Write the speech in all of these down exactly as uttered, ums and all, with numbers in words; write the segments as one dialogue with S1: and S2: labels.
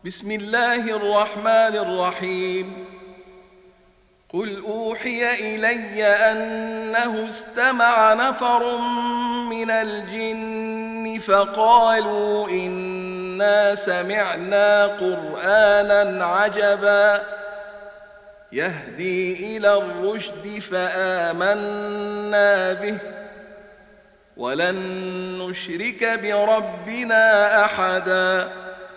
S1: بسم الله الرحمن الرحيم. قل أوحي إلي أنه استمع نفر من الجن فقالوا إنا سمعنا قرآنا عجبا يهدي إلى الرشد فآمنا به ولن نشرك بربنا أحدا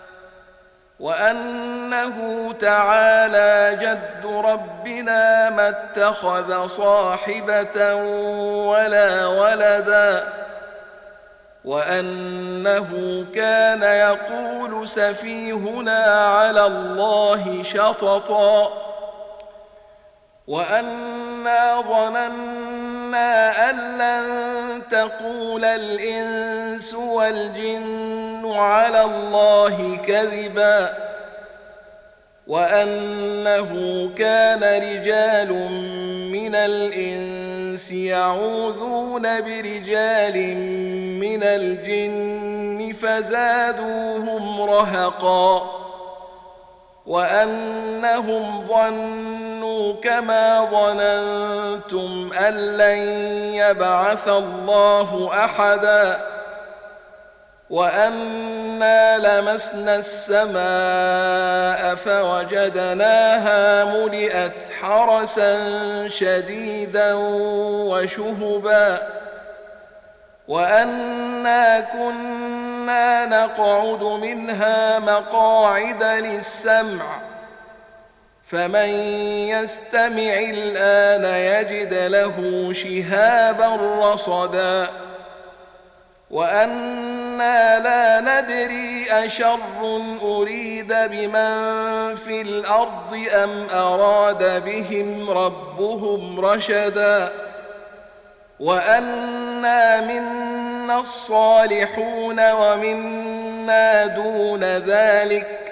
S1: وأنه تعالى جد ربنا ما اتخذ صاحبة ولا ولدا وأنه كان يقول سفيهنا على الله شططا وأنا ظننا أن لن تقول الإنس والجن على الله كذبا وأنه كان رجال من الإنس يعوذون برجال من الجن فزادوهم رهقا وأنهم ظنوا كما ظننتم أن لن يبعث الله أحدا وأنا لمسنا السماء فوجدناها ملئت حرسا شديدا وشهبا وأنا كنا نقعد منها مقاعد للسمع فمن يستمع الآن يجد له شهابا رصدا وأنا لا ندري أشر أريد بمن في الأرض أم أراد بهم ربهم رشدا وأنا منا الصالحون ومنا دون ذلك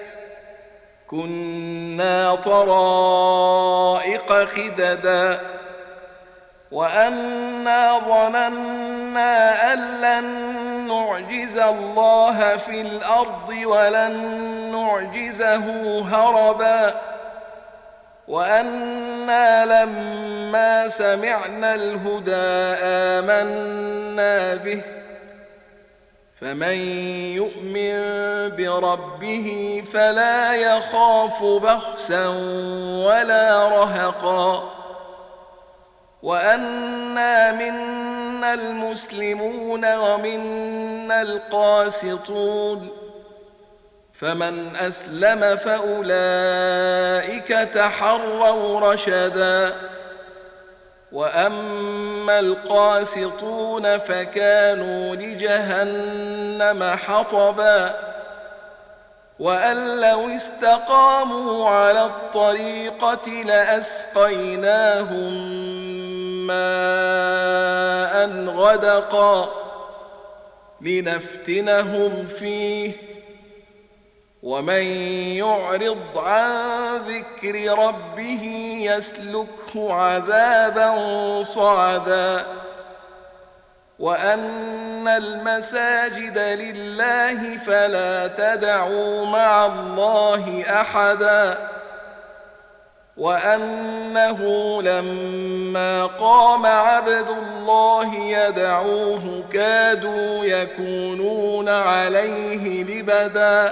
S1: كنا طرائق خددا وأنا ظننا أن لن نعجز الله في الأرض ولن نعجزه هربا وأنا لما سمعنا الهدى آمنا به فمن يؤمن بربه فلا يخاف بخسا ولا رهقا وأنا منا المسلمون ومنا القاسطون فمن أسلم فأولئك تحروا رشدا وأما القاسطون فكانوا لجهنم حطبا وأن لو استقاموا على الطريقة لأسقيناهم ماء غدقا لنفتنهم فيه ومن يعرض عن ذكر ربه يسلكه عذابا صعدا وأن المساجد لله فلا تدعوا مع الله أحدا وأنه لما قام عبد الله يدعوه كادوا يكونون عليه لبدا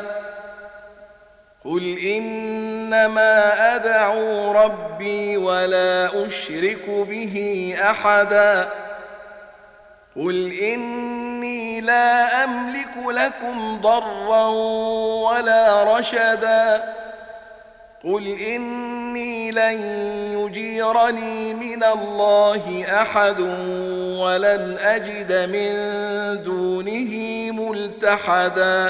S1: قل إنما أدعو ربي ولا أشرك به أحدا قل إني لا أملك لكم ضرا ولا رشدا قل إني لن يجيرني من الله أحد ولن أجد من دونه ملتحدا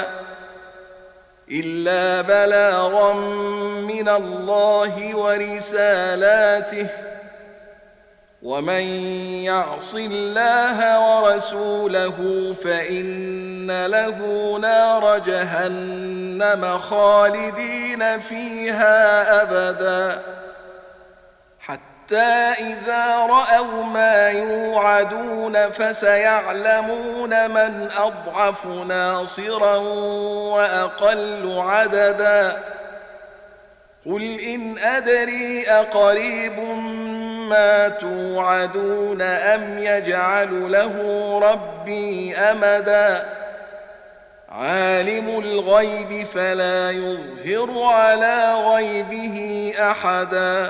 S1: إلا بلاغا من الله ورسالاته ومن يعص الله ورسوله فإن له نار جهنم خالدين فيها أبدا حتى إذا رأوا ما يوعدون فسيعلمون من أضعف ناصرا وأقل عددا قل إن أدري أقريب ما توعدون أم يجعل له ربي أمدا عالم الغيب فلا يظهر على غيبه أحدا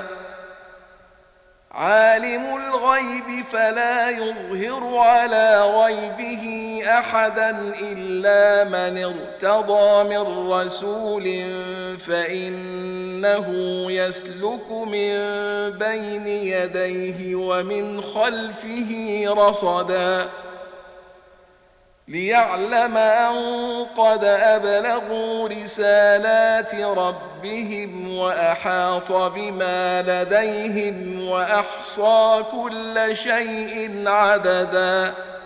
S1: عالم الغيب فلا يظهر على غيبه أحدا إلا من ارتضى من رسول فإنه يسلك من بين يديه ومن خلفه رصدا ليعلم أن قد أبلغوا رسالات ربهم وأحاط بما لديهم وأحصى كل شيء عددا